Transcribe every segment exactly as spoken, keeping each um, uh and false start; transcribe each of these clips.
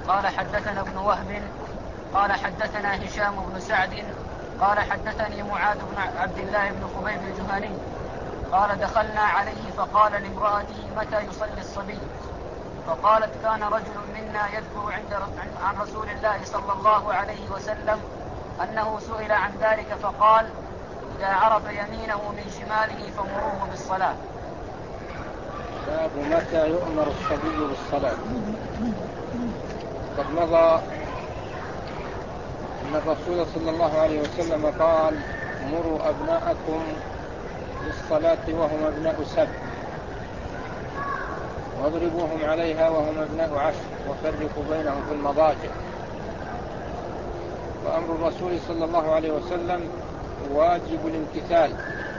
قال حدثنا ابن وهب قال حدثنا هشام بن سعد قال حدثني معاذ بن عبد الله بن خبيب الجهني قال دخلنا عليه فقال لامرأته متى يصلي الصبي؟ فقالت كان رجل منا يذكر عند عن رسول الله صلى الله عليه وسلم أنه سئل عن ذلك فقال إذا عرف يمينه من شماله فمروه بالصلاة. باب متى يؤمر الصبي بالصلاة. قد مضى أن الرسول صلى الله عليه وسلم قال مروا أبناءكم بالصلاة وهم أبناء سبع واضربوهم عليها وهم أبناء عشر وفرقوا بينهم في المضاجع. وأمر الرسول صلى الله عليه وسلم واجب الامتثال،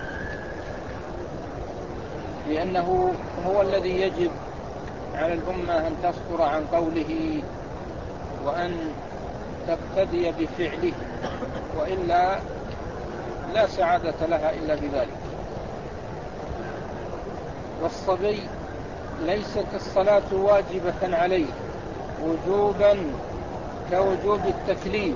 لأنه هو الذي يجب على الأمة أن تصدر عن قوله وأن تقتدي بفعله، وإلا لا سعادة لها إلا بذلك. والصبي ليست الصلاة واجبة عليه وجوبا كوجوب التكليف،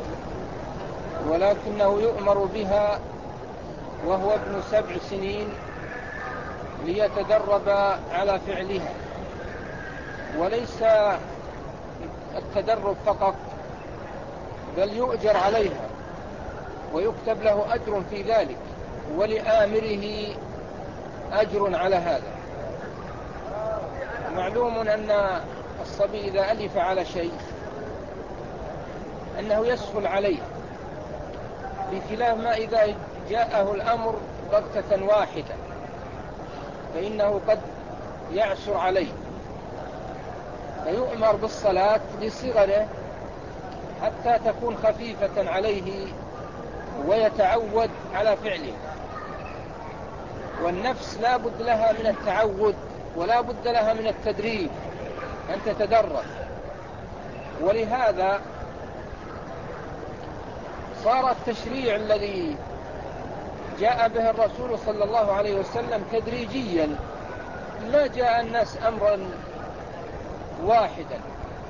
ولكنه يؤمر بها وهو ابن سبع سنين ليتدرب على فعلها. وليس التدرب فقط، بل يؤجر عليها ويكتب له أجر في ذلك، ولآمره أجر على هذا. معلوم أن الصبي إذا ألف على شيء أنه يسهل عليه، بخلاف ما إذا جاءه الأمر بغتة واحدة فإنه قد يعسر عليه. فيؤمر بالصلاة لصغره حتى تكون خفيفة عليه ويتعود على فعله. والنفس لا بد لها من التعود ولا بد لها من التدريب أن تتدرب. ولهذا صار التشريع الذي جاء به الرسول صلى الله عليه وسلم تدريجيا، ما جاء الناس أمرا واحدا،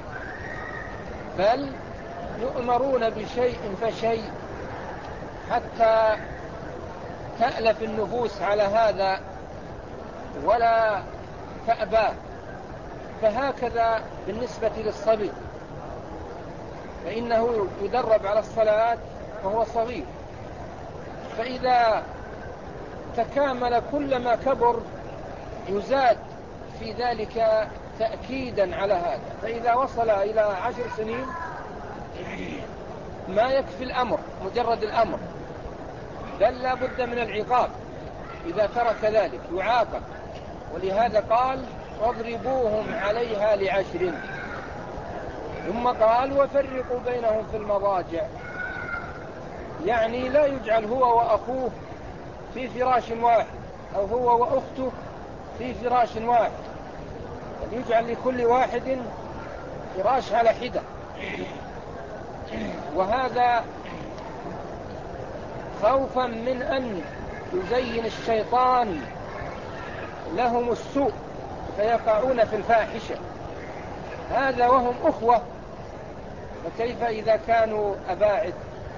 بل يؤمرون بشيء فشيء حتى تألف النفوس على هذا ولا تأبى. فهكذا بالنسبة للصبي، فإنه يدرب على الصلاة وهو صغير، فإذا تكامل كلما كبر يزاد في ذلك تأكيدا على هذا. فإذا وصل إلى عشر سنين ما يكفي الأمر مجرد الأمر، بل لا بد من العقاب إذا ترك ذلك، يعاقب. ولهذا قال واضربوهم عليها لعشر، ثم قال وفرقوا بينهم في المضاجع، يعني لا يجعل هو وأخوه في فراش واحد أو هو وأخته في فراش واحد، بل يجعل لكل واحد فراش على حدة. وهذا خوفا من أن يزين الشيطان لهم السوء فيقعون في الفاحشة، هذا وهم أخوة، فكيف إذا كانوا أباعد؟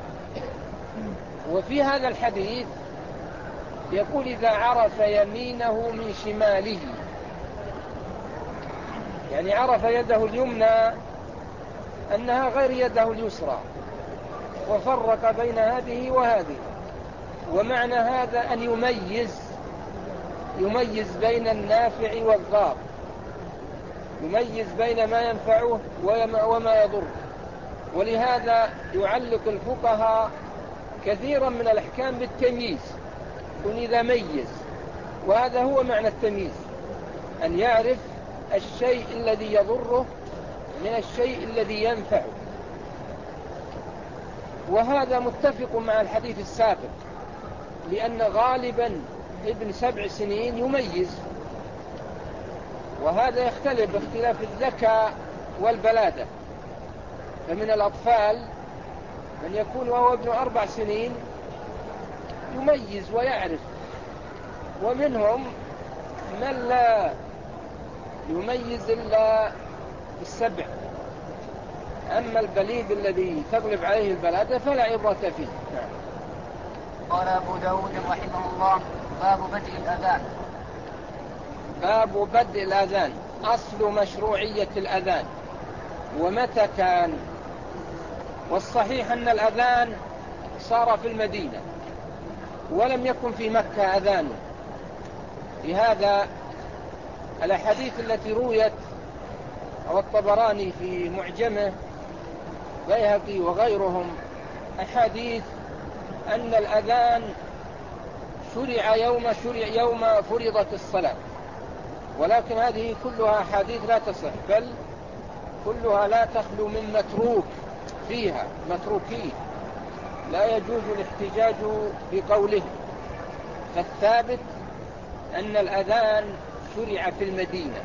وفي هذا الحديث يقول إذا عرف يمينه من شماله، يعني عرف يده اليمنى أنها غير يده اليسرى، وفرق بين هذه وهذه. ومعنى هذا أن يميز يميز بين النافع والضار، يميز بين ما ينفعه وما يضره. ولهذا يعلق الفقهاء كثيرا من الأحكام بالتمييز، يكون إذا ميز، وهذا هو معنى التمييز، أن يعرف الشيء الذي يضره من الشيء الذي ينفعه. وهذا متفق مع الحديث السابق، لأن غالبا ابن سبع سنين يميز، وهذا يختلف باختلاف الذكاء والبلادة. فمن الأطفال من يكون وهو ابن أربع سنين يميز ويعرف، ومنهم من لا يميز إلا بالسبع. أما البليد الذي تغلب عليه البلادة فلا عبرة فيه. نعم. قال أبو داود رحمه الله: باب بدء الأذان. باب بدء الأذان. أصل مشروعية الأذان ومتى كان؟ والصحيح أن الأذان صار في المدينة ولم يكن في مكة أذان. لهذا الأحاديث التي رويت أو الطبراني في معجمه بيهقي وغيرهم أحاديث أن الأذان شرع يوم شرع يوم فرضت الصلاة، ولكن هذه كلها أحاديث لا تصح، بل كلها لا تخلو من متروك فيها، متروكين لا يجوز الاحتجاج بقوله. فالثابت أن الأذان شرع في المدينة،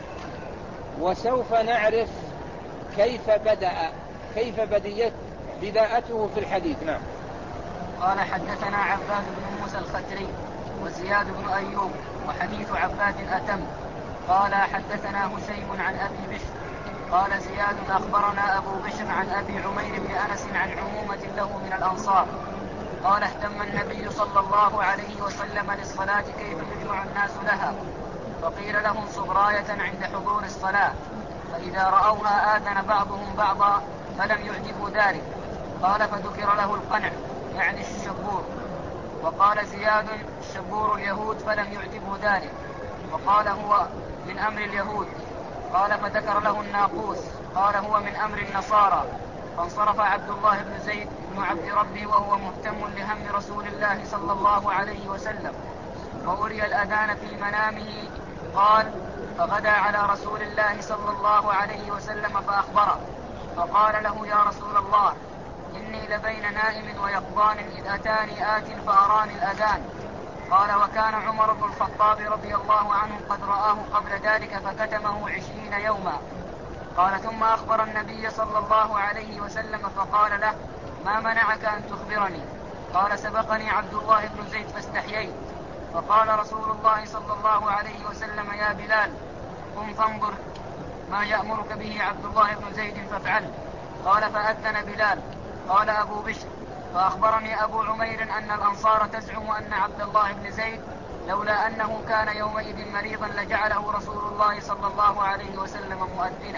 وسوف نعرف كيف بدأ كيف بديت بداءته في الحديث. نعم. قال: حدثنا عباد بن موسى الخدري وزياد بن أيوب، وحديث عباد أتم. قال: حدثنا هشيم عن أبي بشر قال: زياد أخبرنا أبو بشر عن أبي عمير بن أنس عن عمومة له من الأنصار قال: اهتم النبي صلى الله عليه وسلم للصلاة كيف يجمع الناس لها، فقيل لهم صبراية عند حضور الصلاة، فإذا رأوها آذن بعضهم بعضا فلم يعجبوا ذلك. قال: فذكر له القنع يعني الشبور. وقال زياد: الشبور اليهود، فلم يعجبه ذلك، وقال: هو من أمر اليهود. قال: فذكر له الناقوس. قال: هو من أمر النصارى. فانصرف عبد الله بن زيد بن عبد ربه وهو مهتم لهم رسول الله صلى الله عليه وسلم، وأري الأذان في منامه. قال: فغدا على رسول الله صلى الله عليه وسلم فأخبره، فقال له: يا رسول الله، إني لبين نائم ويقظان إذ أتاني آت فأراني الأذان. قال: وكان عمر بن الخطاب رضي الله عنه قد رآه قبل ذلك فكتمه عشرين يوما. قال: ثم أخبر النبي صلى الله عليه وسلم فقال له: ما منعك أن تخبرني؟ قال: سبقني عبد الله بن زيد فاستحييت. فقال رسول الله صلى الله عليه وسلم: يا بلال، قم فانظر ما يأمرك به عبد الله بن زيد فافعل. قال: فأذن بلال. قال أبو بشر: فأخبرني أبو عمير أن الأنصار تزعم أن عبد الله بن زيد لولا أنه كان يومئذ مريضا لجعله رسول الله صلى الله عليه وسلم مؤذنا.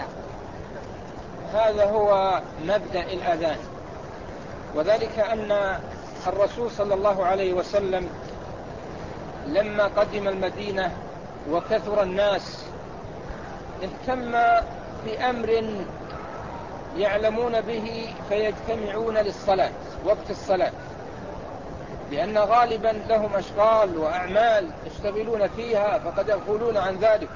هذا هو مبدأ الأذان، وذلك أن الرسول صلى الله عليه وسلم لما قدم المدينة وكثر الناس اهتم بأمر يعلمون به فيجتمعون للصلاة وقت الصلاة، لأن غالبا لهم أشغال وأعمال يشتغلون فيها فقد يغفلون عن ذلك.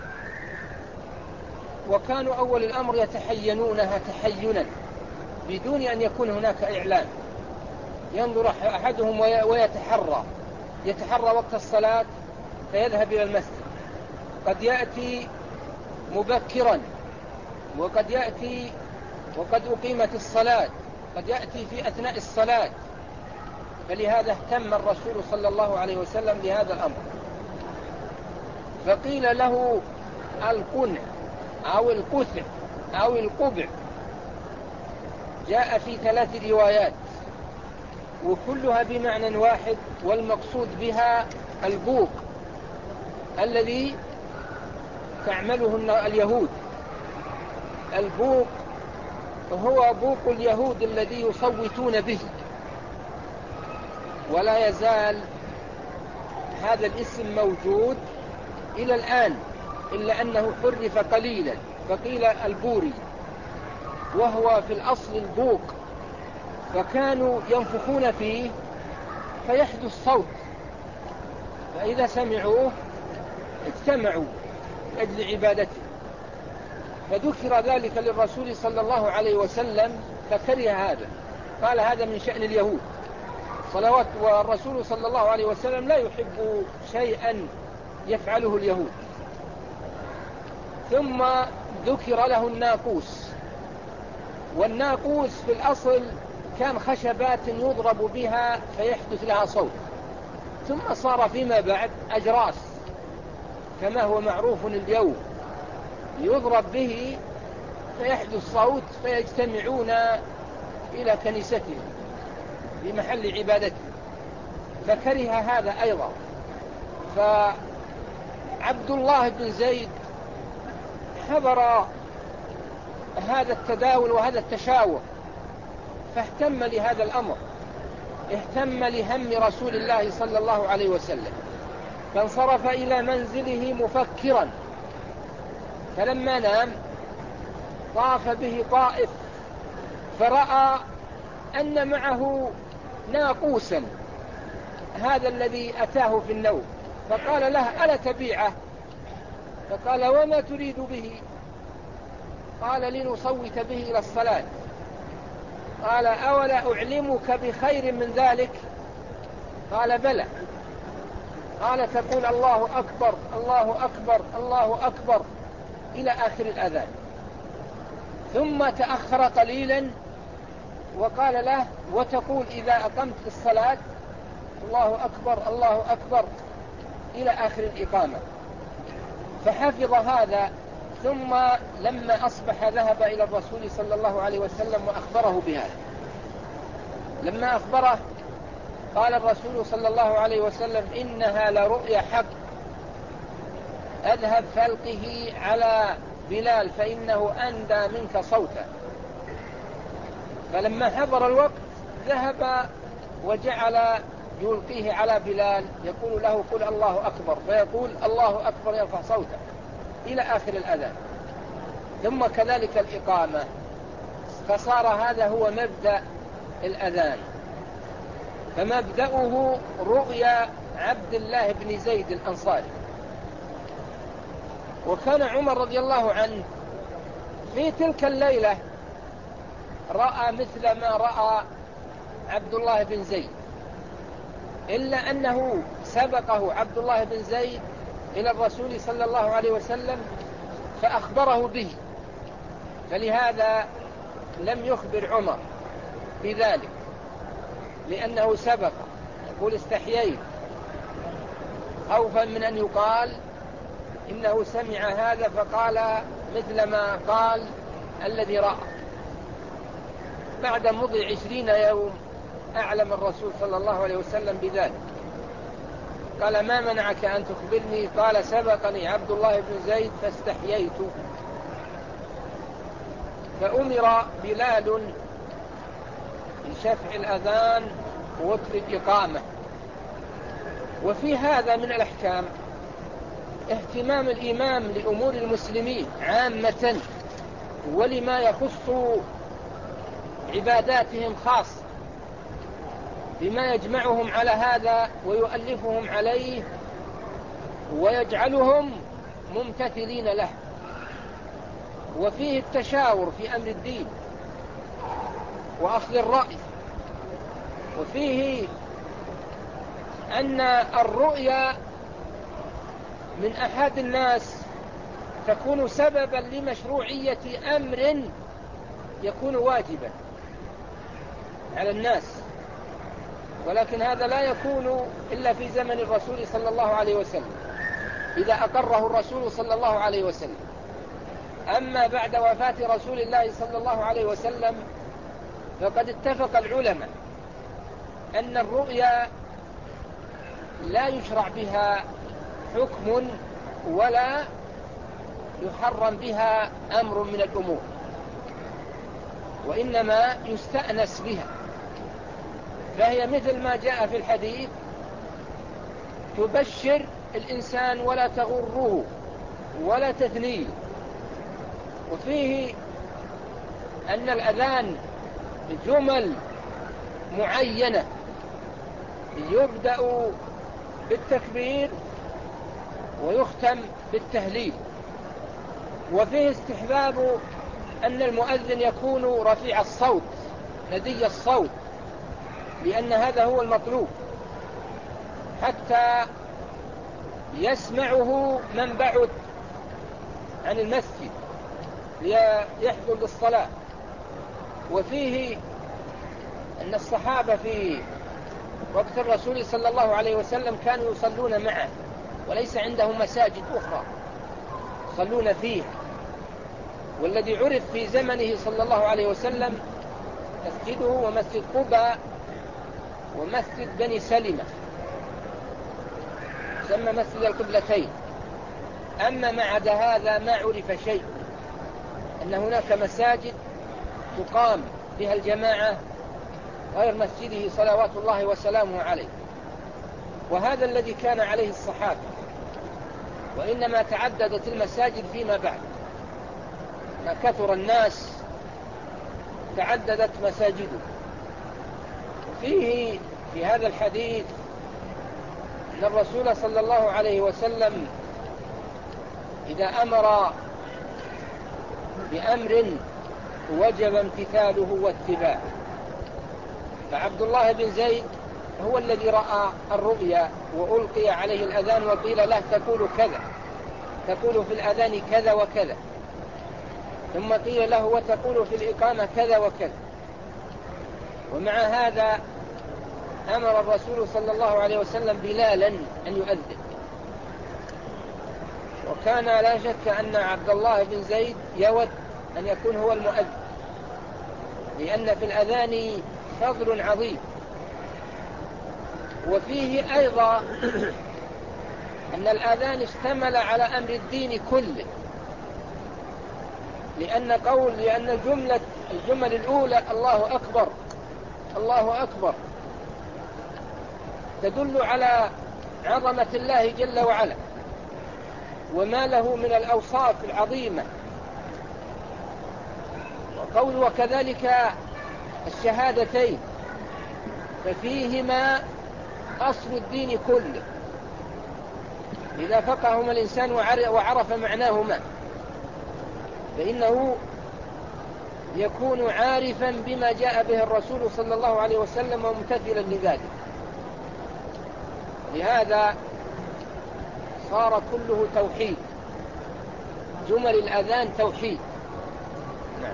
وكانوا أول الأمر يتحينونها تحينا بدون أن يكون هناك إعلان، ينظر أحدهم ويتحرى يتحرى وقت الصلاة فيذهب إلى المسجد. قد يأتي مبكرا وقد يأتي وقد أقيمت الصلاة، قد يأتي في أثناء الصلاة. فلهذا اهتم الرسول صلى الله عليه وسلم لهذا الأمر، فقيل له القنع أو القثع أو القبع. جاء في ثلاث روايات وكلها بمعنى واحد، والمقصود بها البوق الذي تعمله اليهود. البوق هو بوق اليهود الذي يصوتون به، ولا يزال هذا الاسم موجود إلى الآن، إلا أنه حرف قليلا فقيل البوري، وهو في الأصل البوق. فكانوا ينفخون فيه فيحدث صوت، فإذا سمعوه اجتمعوا لأجل عبادته. فذكر ذلك للرسول صلى الله عليه وسلم فكره هذا، قال هذا من شأن اليهود صلوات. والرسول صلى الله عليه وسلم لا يحب شيئا يفعله اليهود. ثم ذكر له الناقوس، والناقوس في الأصل كان خشبات يضرب بها فيحدث لها صوت، ثم صار فيما بعد أجراس كما هو معروف اليوم، يضرب به فيحدث صوت فيجتمعون إلى كنيستهم بمحل عبادتهم، فكره هذا أيضا. فعبد الله بن زيد حضر هذا التداول وهذا التشاور، فاهتم لهذا الأمر، اهتم لهم رسول الله صلى الله عليه وسلم، فانصرف إلى منزله مفكرا. فلما نام طاف به طائف، فرأى أن معه ناقوسا، هذا الذي أتاه في النوم، فقال له: ألا تبيعه؟ فقال: وما تريد به؟ قال: لنصوت به إلى الصلاة. قال: أولا أعلمك بخير من ذلك؟ قال: بلى. قال: تقول الله أكبر الله أكبر الله أكبر إلى آخر الأذان. ثم تأخر قليلا وقال له: وتقول إذا أقمت الصلاة الله أكبر الله أكبر إلى آخر الإقامة. فحفظ هذا. ثم لما أصبح ذهب إلى الرسول صلى الله عليه وسلم وأخبره بهذا. لما أخبره قال الرسول صلى الله عليه وسلم: إنها لرؤيا حق، أذهب فألقه على بلال فإنه أندى منك صوتا. فلما حضر الوقت ذهب وجعل يلقيه على بلال، يقول له: قل الله أكبر، فيقول الله أكبر يرفع صوته إلى آخر الأذان. ثم كذلك الإقامة. فصار هذا هو مبدأ الأذان. فمبدأه رؤيا عبد الله بن زيد الأنصاري. وكان عمر رضي الله عنه في تلك الليلة رأى مثل ما رأى عبد الله بن زيد، إلا أنه سبقه عبد الله بن زيد إلى الرسول صلى الله عليه وسلم فأخبره به، فلهذا لم يخبر عمر بذلك، لأنه سبق. يقول: استحييت خوفا من أن يقال إنه سمع هذا فقال مثل ما قال الذي رأى. بعد مضي عشرين يوم أعلم الرسول صلى الله عليه وسلم بذلك. قال: ما منعك أن تخبرني؟ قال: سبقني عبد الله بن زيد فاستحييت. فأمر بلال بشفع الأذان ووتر الإقامة. وفي هذا من الأحكام اهتمام الإمام لأمور المسلمين عامة ولما يخص عباداتهم خاصة، بما يجمعهم على هذا ويؤلفهم عليه ويجعلهم ممتثلين له. وفيه التشاور في أمر الدين وأخذ الرأي. وفيه أن الرؤيا من أحد الناس تكون سببا لمشروعية أمر يكون واجبا على الناس، ولكن هذا لا يكون إلا في زمن الرسول صلى الله عليه وسلم إذا أقره الرسول صلى الله عليه وسلم. أما بعد وفاة رسول الله صلى الله عليه وسلم فقد اتفق العلماء أن الرؤيا لا يشرع بها حكم ولا يحرم بها أمر من الأمور، وإنما يستأنس بها. فهي مثل ما جاء في الحديث: تبشر الإنسان ولا تغره ولا تثنيه. وفيه أن الأذان جمل معينة يبدأ بالتكبير ويختم بالتهليل. وفيه استحباب أن المؤذن يكون رفيع الصوت ندي الصوت، لأن هذا هو المطلوب حتى يسمعه من بعد عن المسجد ليحضر للصلاة. وفيه أن الصحابة في وقت الرسول صلى الله عليه وسلم كانوا يصلون معه وليس عندهم مساجد أخرى يصلون فيها، والذي عرف في زمنه صلى الله عليه وسلم مسجده ومسجد قباء ومسجد بني سلمة، سمى مسجد القبلتين. أما ما عدا هذا ما عرف شيء، أن هناك مساجد تقام بها الجماعة غير مسجده صلوات الله وسلامه عليه، وهذا الذي كان عليه الصحابة، وإنما تعددت المساجد فيما بعد، ما كثر الناس تعددت مساجده. وفيه في هذا الحديث أن الرسول صلى الله عليه وسلم إذا أمر بأمر وجب امتثاله واتباعه. فعبد الله بن زيد هو الذي رأى الرؤيا وألقي عليه الأذان وقيل له تقول كذا، تقول في الأذان كذا وكذا، ثم قيل له وتقول في الإقامة كذا وكذا. ومع هذا أمر الرسول صلى الله عليه وسلم بلالا أن يؤذن، وكان لا شك أن عبد الله بن زيد يود أن يكون هو المؤذن، لأن في الأذان فضل عظيم. وفيه أيضا أن الأذان اشتمل على أمر الدين كله، لأن قول لأن الجملة الجمل الأولى الله أكبر الله أكبر تدل على عظمة الله جل وعلا وما له من الأوصاف العظيمة. وقول وكذلك الشهادتين ففيهما أصل الدين كله، إذا فقههما الإنسان وعرف معناهما فإنه يكون عارفا بما جاء به الرسول صلى الله عليه وسلم وممتثلا لذلك. لهذا صار كله توحيد، جمل الأذان توحيد. نعم.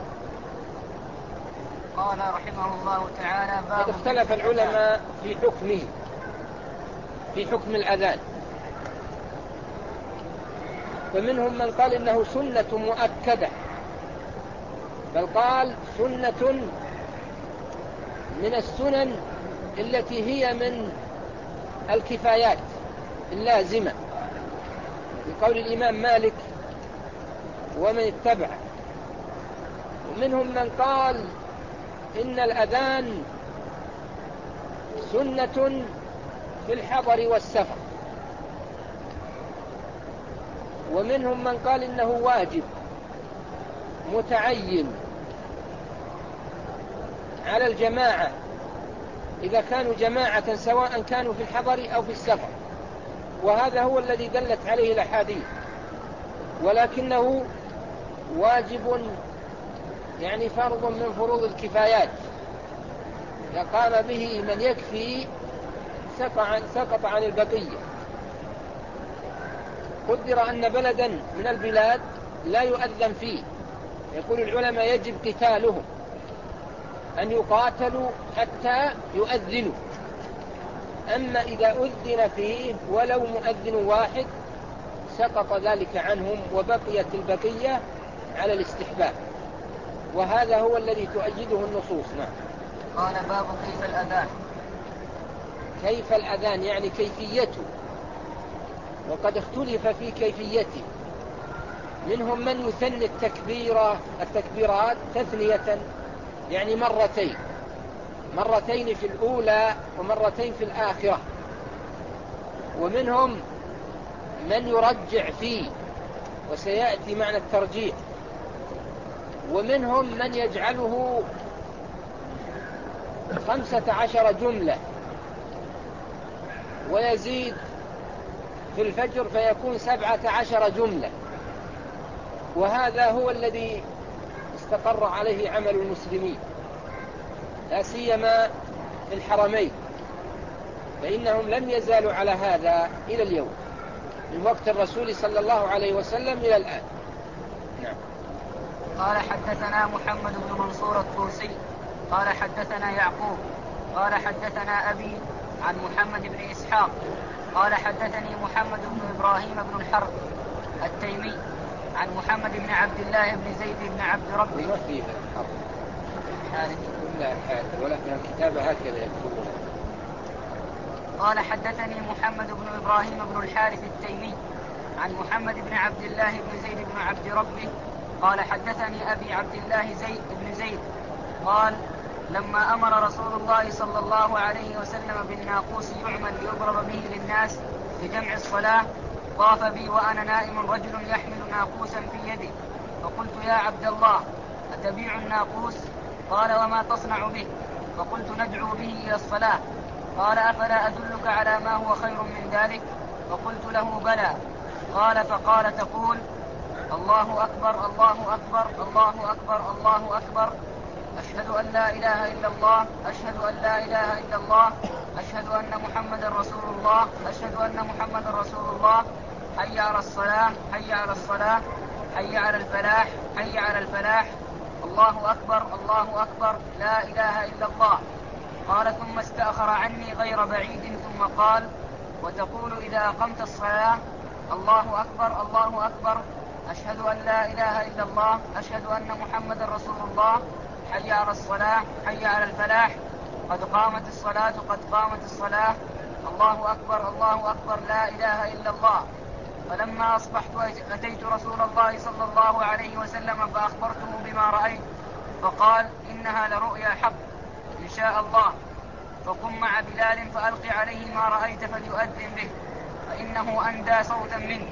قال رحمه الله تعالى باب قد اختلف العلماء في حكمه، في حكم الأذان، فمنهم من قال إنه سنة مؤكدة، بل قال سنة من السنن التي هي من الكفايات اللازمة، بقول الإمام مالك ومن اتبعه. ومنهم من قال إن الأذان سنة في الحضر والسفر. ومنهم من قال إنه واجب متعين على الجماعة إذا كانوا جماعة سواء كانوا في الحضر أو في السفر، وهذا هو الذي دلت عليه الأحاديث، ولكنه واجب يعني فرض من فروض الكفايات، إذا قام به من يكفي سقط عن البقية. قدر أن بلدا من البلاد لا يؤذن فيه، يقول العلماء يجب قتالهم، أن يقاتلوا حتى يؤذنوا. أما إذا أذن فيه ولو مؤذن واحد سقط ذلك عنهم وبقيت البقية على الاستحباب، وهذا هو الذي تؤيده النصوص. نعم. قال باب كيف الأذان. كيف الأذان يعني كيفيته، وقد اختلف في كيفيته. منهم من يثني التكبيرة التكبيرات تثنية يعني مرتين، مرتين في الأولى ومرتين في الآخرة. ومنهم من يرجع فيه وسيأتي معنى الترجيع. ومنهم من يجعله خمسة عشر جملة ويزيد في الفجر فيكون سبعة عشر جملة، وهذا هو الذي استقر عليه عمل المسلمين لا سيما في الحرمين، فإنهم لم يزالوا على هذا إلى اليوم من وقت الرسول صلى الله عليه وسلم إلى الآن. نعم. قال حدثنا محمد بن منصور الطوسي قال حدثنا يعقوب قال حدثنا أبي عن محمد بن إسحاق قال حدثني محمد بن إبراهيم بن الحرب التيمي عن محمد بن عبد الله بن زيد بن عبد ربه. ما فيه الحرف حارث لا حارث ولكن الكتابة هكذا يكتبون. قال حدثني محمد بن إبراهيم بن الحارث التيمي عن محمد بن عبد الله بن زيد بن عبد ربه قال حدثني أبي عبد الله زيد بن زيد قال لما أمر رسول الله صلى الله عليه وسلم بالناقوس يعمل ليضرب به للناس لجمع الصلاة طاف بي وأنا نائم رجل يحمل ناقوسا في يده فقلت يا عبد الله أتبيع الناقوس؟ قال وما تصنع به؟ فقلت ندعو به إلى الصلاة. قال أفلا أدلك على ما هو خير من ذلك؟ فقلت له بلى. قال فقال تقول الله أكبر الله أكبر الله أكبر الله أكبر أشهد أن لا إله إلا الله أشهد أن لا إله إلا الله أشهد أن محمدا رسول الله أشهد أن محمدا رسول الله حي على الصلاة حي على الصلاة حي على الفلاح حي على الفلاح الله أكبر الله أكبر لا إله إلا الله. قال ثم استأخر عني غير بعيد ثم قال وتقول إذا أقمت الصلاة الله أكبر الله أكبر أشهد أن لا إله إلا الله أشهد أن محمدا رسول الله حي على الصلاة حي على الفلاح قد قامت الصلاة قد قامت الصلاة الله أكبر الله أكبر لا إله إلا الله. فلما أصبحت أتيت رسول الله صلى الله عليه وسلم فأخبرته بما رأيت فقال إنها لرؤيا حق إن شاء الله فقم مع بلال فألق عليه ما رأيت فليؤذن به فإنه أندى صوتا منك.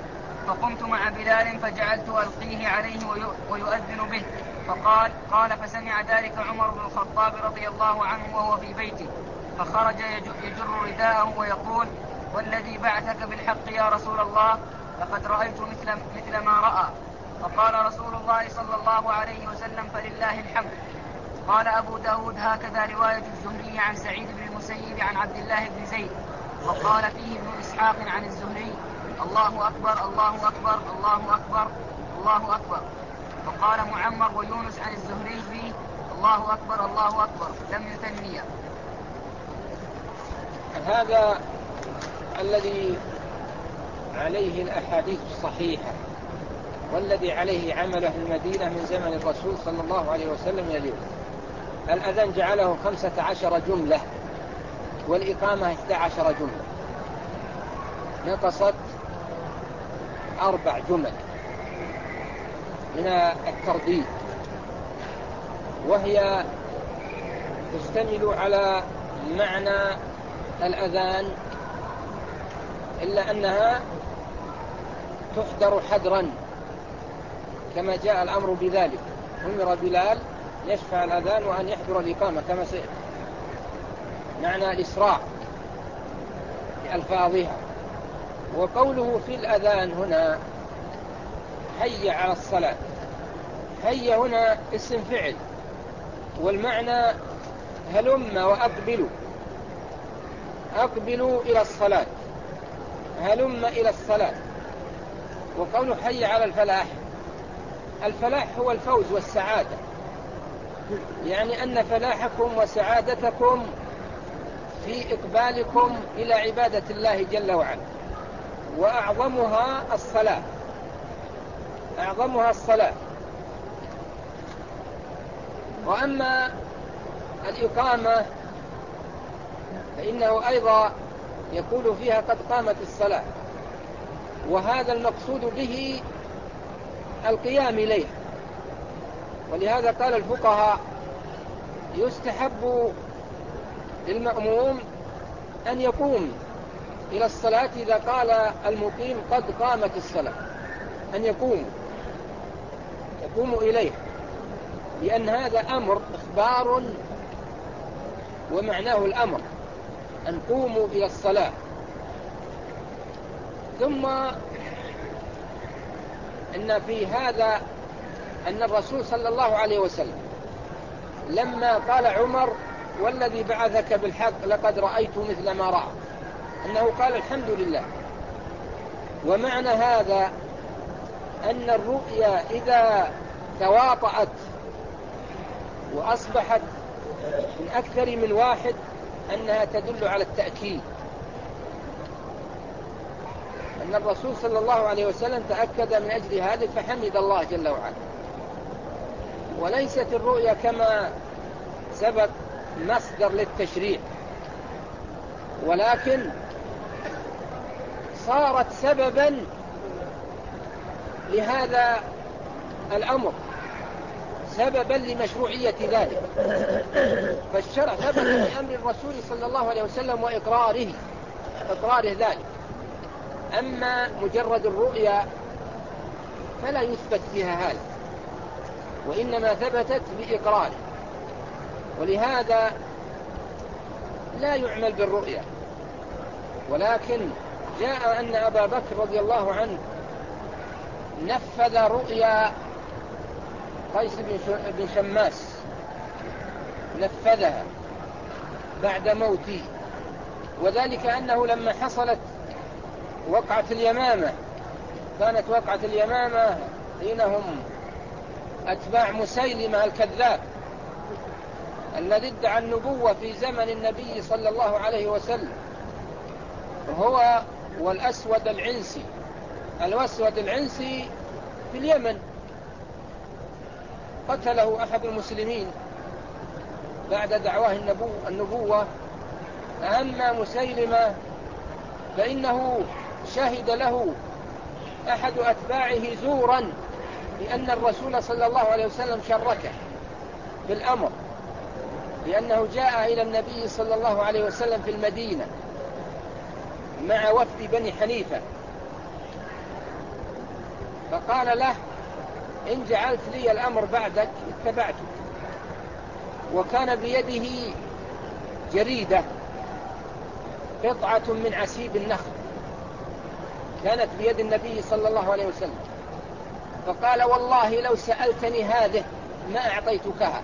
فقمت مع بلال فجعلت ألقيه عليه ويؤذن به فقال قال فسمع ذلك عمر بن الخطاب رضي الله عنه وهو في بيته فخرج يجر رداءه ويقول والذي بعثك بالحق يا رسول الله لقد رأيت مثل, مثل ما رأى. فقال رسول الله صلى الله عليه وسلم فلله الحمد. قال أبو داود هكذا رواية الزهري عن سعيد بن المسيب عن عبد الله بن زيد وقال فيه ابن إسحاق عن الزهري الله أكبر الله أكبر الله أكبر الله أكبر. وقال معمر ويونس عن الزهري فيه الله أكبر الله أكبر لم يثنيا. هذا الذي عليه الأحاديث الصحيحة والذي عليه عمله المدينة من زمن الرسول صلى الله عليه وسلم اليوم. الأذان جعله خمسة عشر جملة والإقامة اثنتا عشر جملة نقصت أربع جمل من الترديد وهي تشتمل على معنى الأذان إلا أنها تحضر حدرا كما جاء الأمر بذلك. أمر بلال يشفع الأذان وأن يحضر الإقامة كما سيأتي معنى الإسراع بألفاظها. وقوله في الأذان هنا حي على الصلاة حي هنا اسم فعل والمعنى هلم وأقبلوا أقبلوا إلى الصلاة هلم إلى الصلاة. وقوله حي على الفلاح الفلاح هو الفوز والسعادة يعني أن فلاحكم وسعادتكم في إقبالكم إلى عبادة الله جل وعلا وأعظمها الصلاة أعظمها الصلاة. وأما الإقامة فإنه أيضا يقول فيها قد قامت الصلاة وهذا المقصود به القيام إليه. ولهذا قال الفقهاء يستحب للمأموم أن يقوم إلى الصلاة إذا قال المقيم قد قامت الصلاة أن يقوم يقوم إليه لأن هذا أمر إخبار ومعناه الأمر أن قوموا إلى الصلاة. ثم إن في هذا أن الرسول صلى الله عليه وسلم لما قال عمر والذي بعثك بالحق لقد رأيت مثل ما رأى أنه قال الحمد لله. ومعنى هذا أن الرؤيا إذا تواطأت وأصبحت من أكثر من واحد أنها تدل على التأكيد أن الرسول صلى الله عليه وسلم تأكد من أجل هذا فحمد الله جل وعلا. وليست الرؤيا كما سبق مصدر للتشريع، ولكن صارت سببا لهذا الأمر، سببا لمشروعية ذلك. فالشرع ثبت بأمر الرسول صلى الله عليه وسلم وإقراره إقراره ذلك. أما مجرد الرؤيا فلا يثبت فيها هذا، وإنما ثبتت بإقراره، ولهذا لا يعمل بالرؤيا. ولكن جاء أن أبا بكر رضي الله عنه نفذ رؤيا قيس بن شماس، نفذها بعد موته، وذلك أنه لما حصلت وقعة اليمامة، كانت وقعة اليمامة حينهم أتباع مسيلمة الكذاب الذي ادعى النبوة في زمن النبي صلى الله عليه وسلم، هو والأسود العنسي. الأسود العنسي في اليمن قتله أحد المسلمين بعد دعواه النبوة. أما مسيلمة فإنه شهد له أحد أتباعه زورا بأن الرسول صلى الله عليه وسلم شركه بالأمر، لأنه جاء إلى النبي صلى الله عليه وسلم في المدينة مع وفد بني حنيفة، فقال له: إن جعلت لي الأمر بعدك اتبعتك. وكان بيده جريدة قطعة من عسيب النخل كانت بيد النبي صلى الله عليه وسلم، فقال: والله لو سألتني هذه ما أعطيتكها،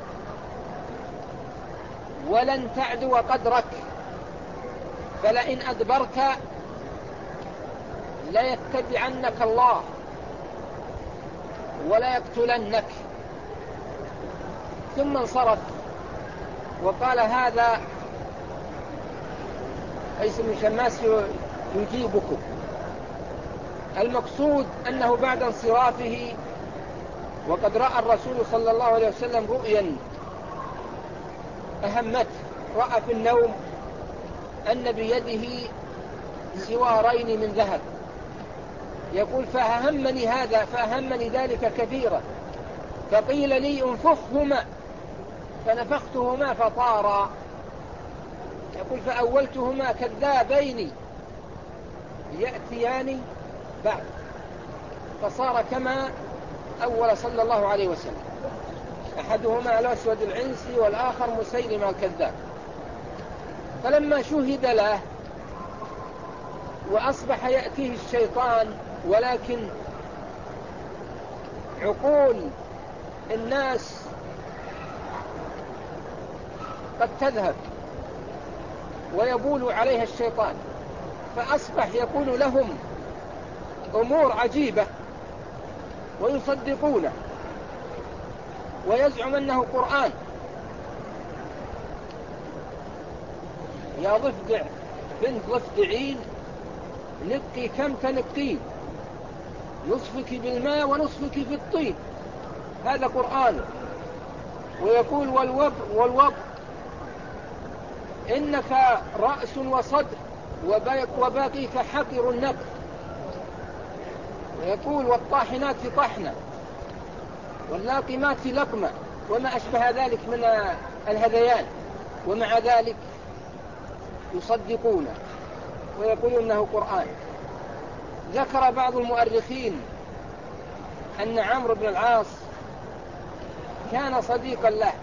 ولن تعدو قدرك، فلئن أدبرت ليتبعنك الله ولا يقتلنك. ثم انصرف وقال: هذا قيس بن شماس يجيبكم. المقصود أنه بعد انصرافه وقد رأى الرسول صلى الله عليه وسلم رؤيا أهمته، رأى في النوم أن بيده سوارين من ذهب، يقول: فأهمني هذا فأهمني ذلك كثيرا، فقيل لي انفخهما فنفختهما فطارا. يقول: فأولتهما كذابين يأتيان بعد، فصار كما أول صلى الله عليه وسلم، أحدهما الأسود العنسي والآخر مسيلمة الكذاب. فلما شهد له وأصبح يأتيه الشيطان، ولكن عقول الناس قد تذهب ويبول عليها الشيطان، فأصبح يقول لهم أمور عجيبة ويصدقونه ويزعم أنه قرآن. يا ضفدع بنت ضفدعين نقي كم تنقين، نصفك بالماء ونصفك في الطين، هذا قرآن. ويقول: والوبر والوبر إنك رأس وصدر وباقيك حقر النقر. ويقول: والطاحنات طحنة واللاقمات لقمة، وما أشبه ذلك من الهذيان، ومع ذلك يصدقون ويقولون أنه قرآن. ذكر بعض المؤرخين أن عمرو بن العاص كان صديقا له،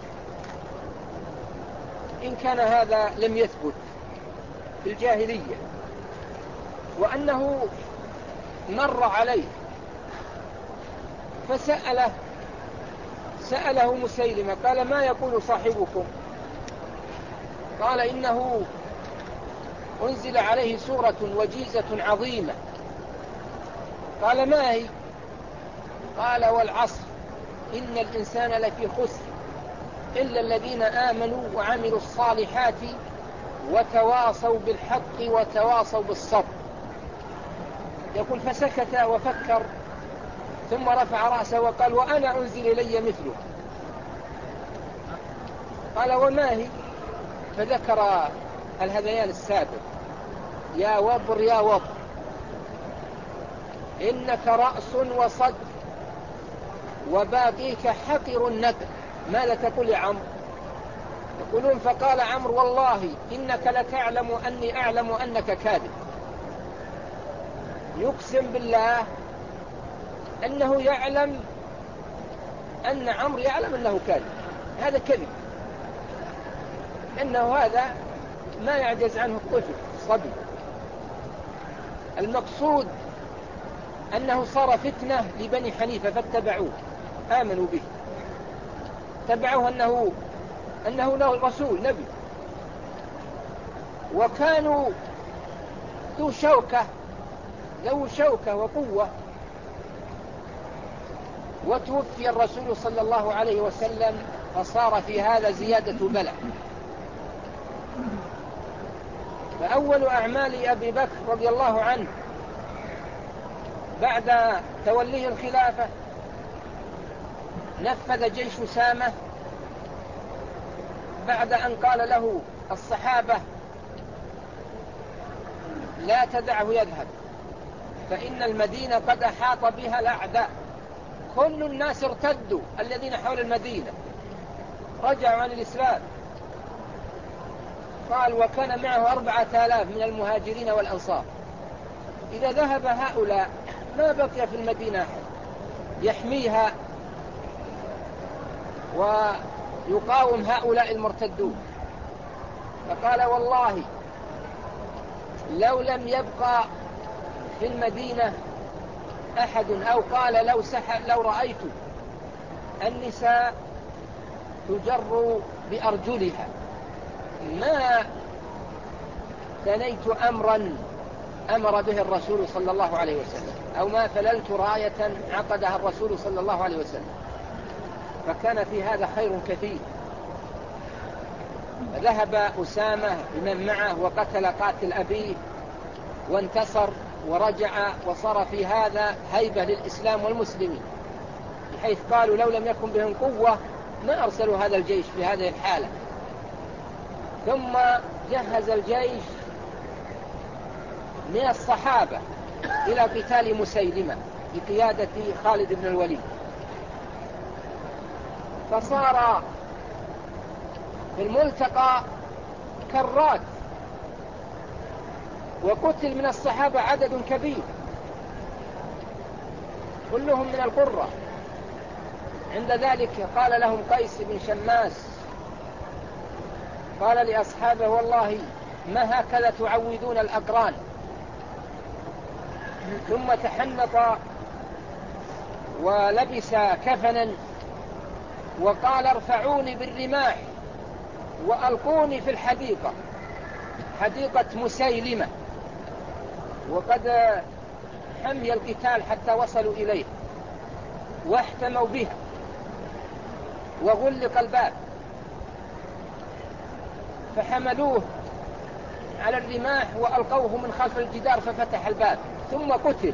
إن كان هذا لم يثبت في الجاهلية، وأنه مر عليه فسأله سأله مسيلمة، قال: ما يقول صاحبكم؟ قال: إنه أنزل عليه سورة وجيزة عظيمة. قال: ما هي؟ قال: والعصر إن الإنسان لفي خسر إلا الذين آمنوا وعملوا الصالحات وتواصوا بالحق وتواصوا بالصبر. يقول فسكت وفكر ثم رفع رأسه وقال وأنا أنزل إلي مثله. قال وما هي؟ فذكر الهذيان السابق يا وبر يا وبر إنك رأس وصد وباقيك حقر النكر. ماذا تقول يا عمرو؟ يقولون فقال عمرو والله إنك لتعلم أني أعلم أنك كاذب. يقسم بالله أنه يعلم أن عمرو يعلم أنه كاذب. هذا كذب، إنه هذا ما يعجز عنه الطفل الصبي. المقصود أنه صار فتنة لبني حنيفة فاتبعوه، آمنوا به، تبعوه أنه أنه له رسول نبي. وكانوا ذو شوكة ذو شوكة وقوة. وتوفي الرسول صلى الله عليه وسلم فصار في هذا زيادة بلاء. فأول أعمال أبي بكر رضي الله عنه بعد توليه الخلافة نفذ جيش أسامة بعد أن قال له الصحابة لا تدعه يذهب فإن المدينة قد أحاط بها الأعداء. كل الناس ارتدوا الذين حول المدينة رجعوا عن الإسلام. قال وكان معه أربعة آلاف من المهاجرين والأنصار. إذا ذهب هؤلاء ما بقي في المدينة أحد يحميها ويقاوم هؤلاء المرتدون. فقال والله لو لم يبقى في المدينة أحد، أو قال لو, لو رأيت النساء تجر بأرجلها ما ثنيت أمرا أمر به الرسول صلى الله عليه وسلم، أو ما فللت راية عقدها الرسول صلى الله عليه وسلم. فكان في هذا خير كثير. ذهب أسامة بمن معه وقتل قاتل أبيه وانتصر ورجع، وصار في هذا هيبة للإسلام والمسلمين، بحيث قالوا لو لم يكن بهم قوة ما أرسلوا هذا الجيش في هذه الحالة. ثم جهز الجيش من الصحابة إلى قتال مسيلمة بقيادة خالد بن الوليد. فصار في الملتقى كرات، وقتل من الصحابة عدد كبير كلهم من القرى. عند ذلك قال لهم قيس بن شماس قال لأصحابه والله ما هكذا تعودون الأقران. ثم تحنط ولبس كفنا وقال ارفعوني بالرماح وألقوني في الحديقة، حديقة مسيلمة، وقد حمي القتال حتى وصلوا إليه واحتموا به وغلق الباب. فحملوه على الرماح وألقوه من خلف الجدار ففتح الباب، ثم قتل.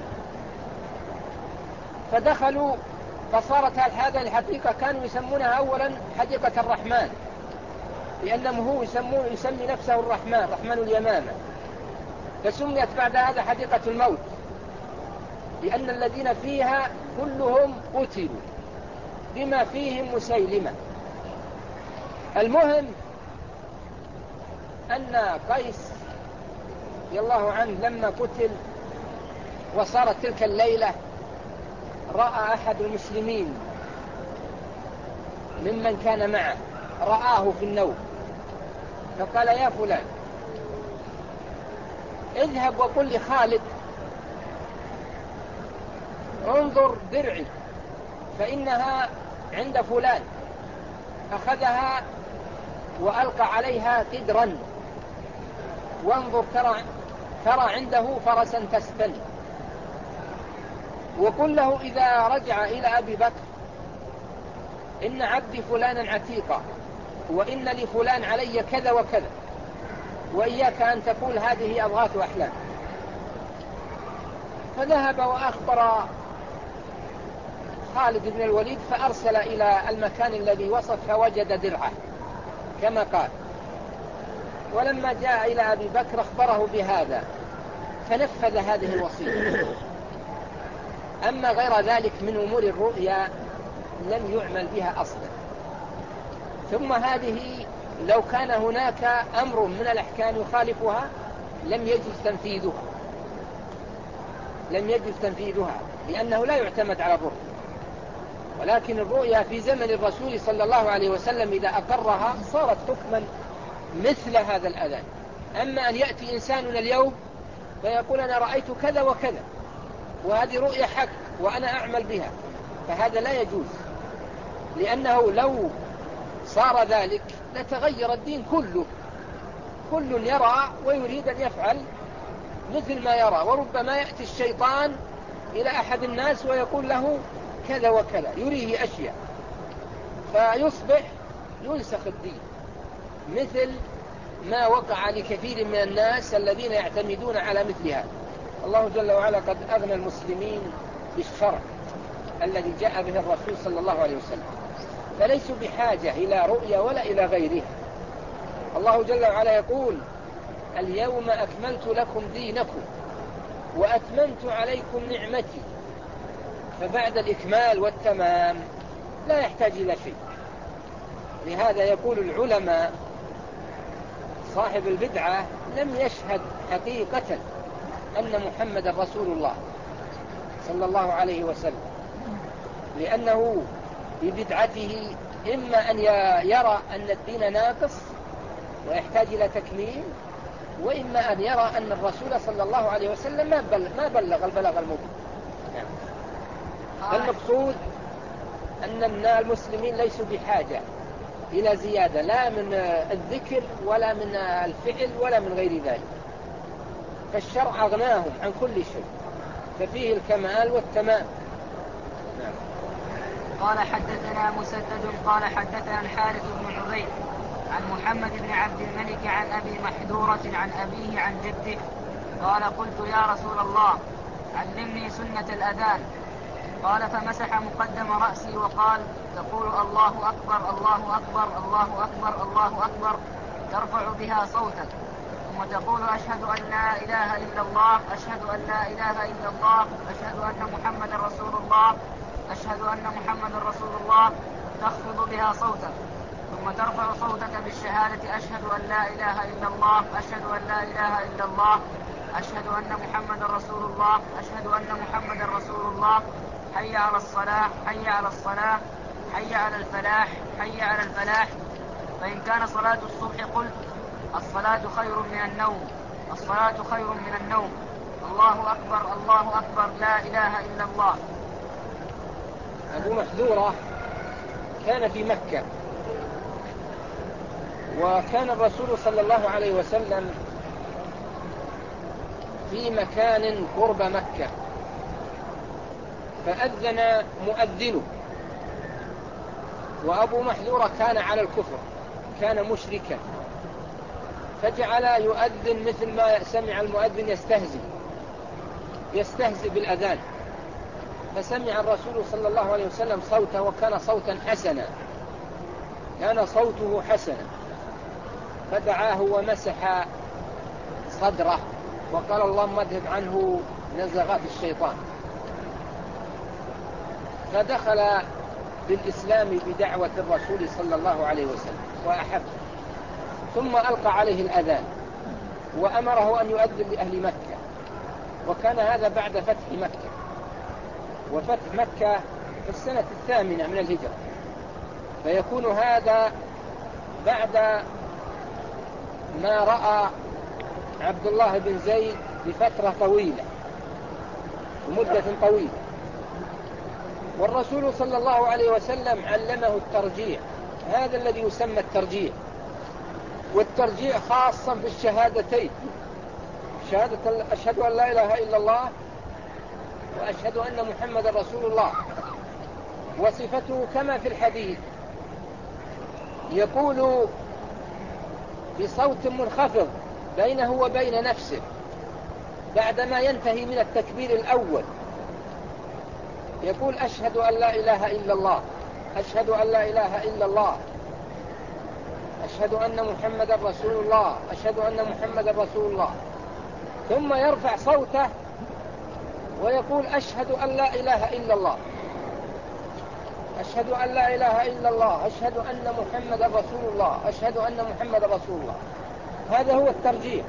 فدخلوا فصارت هذه الحديقة كانوا يسمونها أولا حديقة الرحمن، لأنه هو يسمون يسمي نفسه الرحمن، رحمن اليمامة. فسميت بعد هذا حديقة الموت، لأن الذين فيها كلهم قتلوا بما فيهم مسيلمة. المهم أن قيس رضي الله عنه لما قتل وصارت تلك الليلة رأى أحد المسلمين ممن كان معه رآه في النوم، فقال يا فلان اذهب وقل لخالد انظر درعي فإنها عند فلان أخذها وألقى عليها قدرا، وانظر ترى, ترى عنده فرسا تستن، وقل له إذا رجع إلى أبي بكر إن عبدي فلانا عتيقا وإن لفلان علي كذا وكذا، وإياك أن تقول هذه أضغاث أحلام. فذهب وأخبر خالد بن الوليد فأرسل إلى المكان الذي وصف فوجد درعه كما قال. ولما جاء إلى أبي بكر أخبره بهذا فنفذ هذه الوصية. أما غير ذلك من أمور الرؤيا لم يعمل بها أصلا. ثم هذه لو كان هناك أمر من الأحكام يخالفها لم يجوز تنفيذها لم يجوز تنفيذها لأنه لا يعتمد على الرؤيا. ولكن الرؤيا في زمن الرسول صلى الله عليه وسلم إذا أقرها صارت حكما مثل هذا الأذان. أما أن يأتي إنساننا اليوم فيقول أنا رأيت كذا وكذا وهذه رؤيا حق وأنا أعمل بها، فهذا لا يجوز، لأنه لو صار ذلك لتغير الدين كله. كل يرى ويريد أن يفعل مثل ما يرى، وربما يأتي الشيطان إلى أحد الناس ويقول له كذا وكذا، يريه أشياء، فيصبح ينسخ الدين، مثل ما وقع لكثير من الناس الذين يعتمدون على مثل هذا. الله جل وعلا قد أغنى المسلمين بالشرع الذي جاء به الرسول صلى الله عليه وسلم، فليسوا بحاجة إلى رؤيا ولا إلى غيرها. الله جل وعلا يقول اليوم أكملت لكم دينكم وأتممت عليكم نعمتي، فبعد الإكمال والتمام لا يحتاج إلى شيء. لهذا يقول العلماء صاحب البدعة لم يشهد حقيقة أن محمد رسول الله صلى الله عليه وسلم، لأنه ببدعته إما أن يرى أن الدين ناقص ويحتاج إلى تكميل، وإما أن يرى أن الرسول صلى الله عليه وسلم ما بلغ البلاغ المبين. فالمقصود أن المسلمين ليسوا بحاجة إلى زيادة لا من الذكر ولا من الفعل ولا من غير ذلك، فالشرع أغناهم عن كل شيء، ففيه الكمال والتمام. قال حدثنا مسدد قال حدثنا الحارث بن عبيد عن محمد بن عبد الملك عن أبي محذورة عن أبيه عن جده قال قلت يا رسول الله علمني سنة الأذان. قال فمسح مقدم رأسي وقال تقول الله أكبر الله أكبر الله أكبر الله أكبر ترفع بها صوتك، ثم تقول أشهد أن لا إله إلا الله أشهد أن لا إله إلا الله أشهد أن محمد رسول الله أشهد أن محمد رسول الله تخفض بها صوتك، ثم ترفع صوتك بالشهادة أشهد أن لا إله إلا الله أشهد أن لا إله إلا الله أشهد أن محمد رسول الله أشهد أن محمد رسول الله حي على الصلاة حي على الصلاة حي على الفلاح حي على الفلاح. فإن كان صلاة الصبح قلت الصلاة خير من النوم الصلاة خير من النوم الله أكبر الله أكبر لا إله إلا الله. أبو محذورة كان في مكة، وكان الرسول صلى الله عليه وسلم في مكان قرب مكة، فأذن مؤذنه، وأبو محذورة كان على الكفر، كان مشركا، فجعل يؤذن مثل ما سمع المؤذن يستهزئ يستهزئ بالأذان، فسمع الرسول صلى الله عليه وسلم صوته، وكان صوتا حسنا كان صوته حسنا، فدعاه ومسح صدره وقال اللهم اذهب عنه نزغات الشيطان، فدخل بالإسلام بدعوة الرسول صلى الله عليه وسلم وأحب، ثم ألقى عليه الأذان وأمره أن يؤذن لأهل مكة، وكان هذا بعد فتح مكة، وفتح مكة في السنة الثامنة من الهجرة، فيكون هذا بعد ما رأى عبد الله بن زيد بفترة طويلة ومدة طويلة. والرسول صلى الله عليه وسلم علمه الترجيع، هذا الذي يسمى الترجيع، والترجيع خاصا في الشهادتين، شهادة أشهد أن لا إله إلا الله وأشهد أن محمد رسول الله. وصفته كما في الحديث يقول بصوت منخفض بينه وبين نفسه بعدما ينتهي من التكبير الأول يقول أشهد أن لا إله إلا الله، أشهد أن لا إله إلا الله، أشهد أن محمدا رسول الله، أشهد أن محمدا رسول الله. ثم يرفع صوته ويقول أشهد أن لا إله إلا الله، أشهد أن لا إله إلا الله، أشهد أن محمدا رسول الله، أشهد أن محمدا رسول الله. هذا هو الترجيح.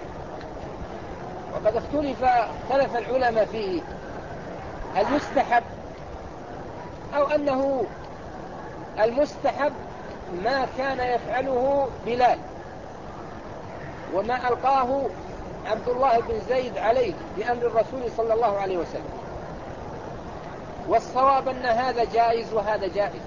وقد اختلف اختلف العلماء فيه، هل يستحب أو أنه المستحب ما كان يفعله بلال وما ألقاه عبد الله بن زيد عليه بأمر الرسول صلى الله عليه وسلم. والصواب أن هذا جائز وهذا جائز،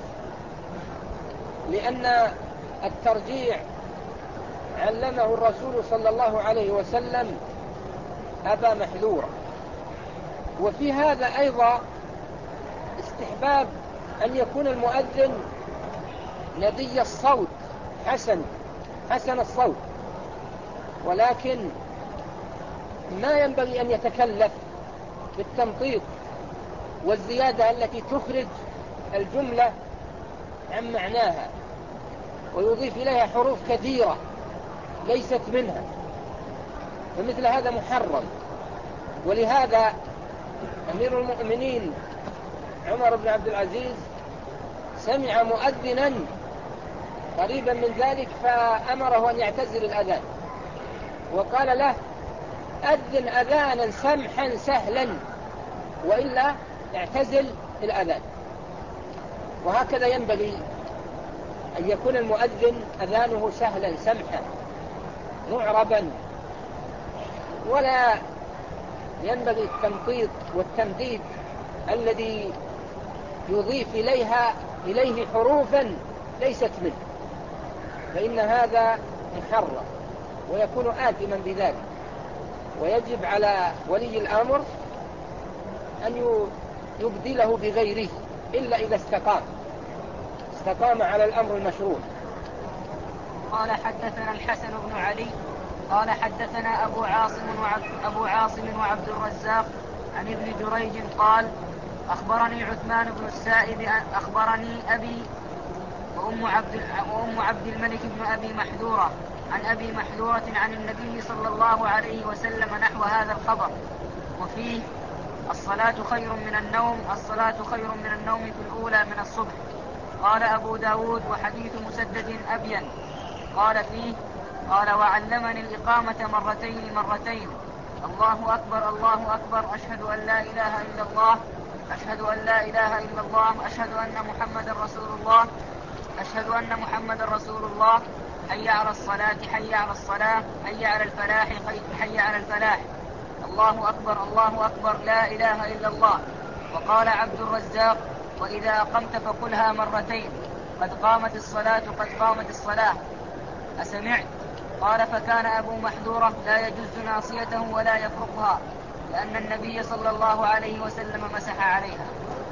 لأن الترجيع علمه الرسول صلى الله عليه وسلم أبا محذورة. وفي هذا أيضا استحباب أن يكون المؤذن ندي الصوت، حسن حسن الصوت، ولكن ما ينبغي أن يتكلف بالتمطيط والزيادة التي تخرج الجملة عن معناها ويضيف إليها حروف كثيرة ليست منها، فمثل هذا محرم. ولهذا أمير المؤمنين عمر بن عبد العزيز سمع مؤذنا قريبا من ذلك فأمره أن يعتزل الأذان، وقال له أذن أذانا سمحا سهلا وإلا اعتزل الأذان. وهكذا ينبغي أن يكون المؤذن أذانه سهلا سمحا معربا، ولا ينبغي التمطيط والتمديد الذي يضيف إليها إليه حروفا ليست منه، فإن هذا محرم ويكون آثما بذلك. ويجب على ولي الأمر أن يبدله بغيره إلا إذا استقام استقام على الأمر المشروع. قال حدثنا الحسن بن علي قال حدثنا أبو عاصم وعبد, أبو عاصم وعبد الرزاق عن ابن جريج قال أخبرني عثمان بن السائب أخبرني أبي وأم عبد, وأم عبد الملك بن أبي محذورة عن أبي محذورة عن النبي صلى الله عليه وسلم نحو هذا الخبر، وفيه الصلاة خير من النوم الصلاة خير من النوم في الأولى من الصبح. قال أبو داود وحديث مسدد أبين. قال فيه قال وعلمني الإقامة مرتين مرتين الله أكبر الله أكبر أشهد أن لا إله إلا الله أشهد أن لا إله إلا الله أشهد أن محمد رسول الله أشهد أن محمد رسول الله حي على الصلاة حي على الصلاة حي على الفلاح حي على الفلاح الله أكبر الله أكبر لا إله إلا الله. وقال عبد الرزاق وإذا أقمت فقلها مرتين قد قامت الصلاة قد قامت الصلاة. أسمعت؟ قال فكان أبو محذورة لا يجز ناصيته ولا يفرقها لأن النبي صلى الله عليه وسلم مسح عليها.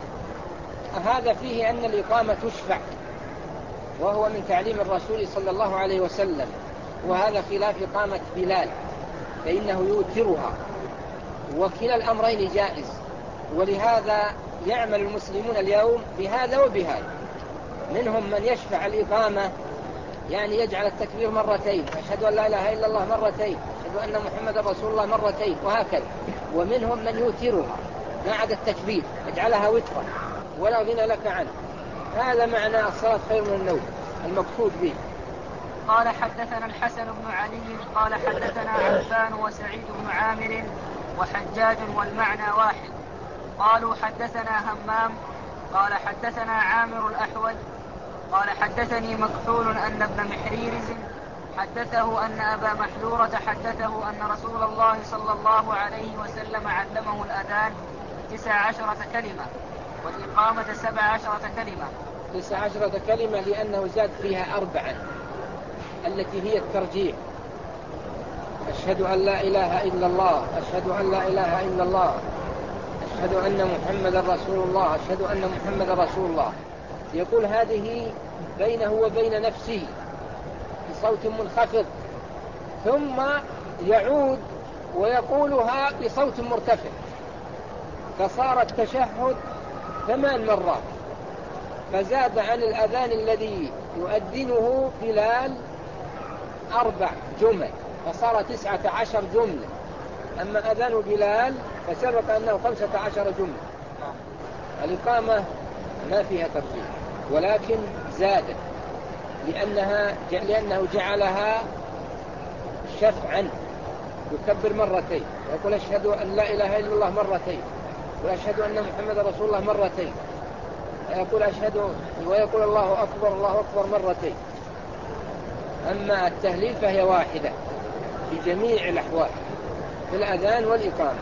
هذا فيه أن الإقامة تشفع، وهو من تعليم الرسول صلى الله عليه وسلم، وهذا خلاف إقامة بلال فإنه يوترها، وكلا الأمرين جائز. ولهذا يعمل المسلمون اليوم بهذا وبهذا، منهم من يشفع الإقامة يعني يجعل التكبير مرتين، أشهد أن لا إله إلا الله مرتين، أشهد أن محمد رسول الله مرتين، وهكذا. ومنهم من يوترها ما عدا التكبير يجعلها وترا ولا غنى لك عنه. هذا معنى الصلاة خير من النوم المقصود به. قال حدثنا الحسن بن علي قال حدثنا عفان وسعيد بن عامر وحجاج والمعنى واحد. قالوا حدثنا همام قال حدثنا عامر الأحول قال حدثني مكحول أن ابن محريرز حدثه أن أبا محذورة حدثه أن رسول الله صلى الله عليه وسلم علمه الأذان تسع عشرة كلمة والإقامة سبع عشرة كلمة. تسع عشرة كلمة لأنه زاد فيها أربعا التي هي الترجيح: أشهد أن لا إله إلا الله أشهد أن لا إله إلا الله أشهد أن محمد رسول الله أشهد أن محمد رسول الله. يقول هذه بينه وبين نفسه بصوت منخفض، ثم يعود ويقولها بصوت مرتفع، فصار التشهد ثمان مرات، فزاد عن الأذان الذي يؤذنه بلال أربع جمل، فصار تسعة عشر جملة. أما أذان بلال فسبق أنه خمسة عشر جملة. الإقامة ما فيها ترتيب، ولكن زادت لأنها لأنه جعلها شفعا، يكبر مرتين، يقول أشهد أن لا إله إلا الله مرتين، وأشهد أن محمد رسول الله مرتين، ويقول أشهد ويقول الله أكبر الله أكبر مرتين. أما التهليل فهي واحدة في جميع الأحوال، في الأذان والإقامة.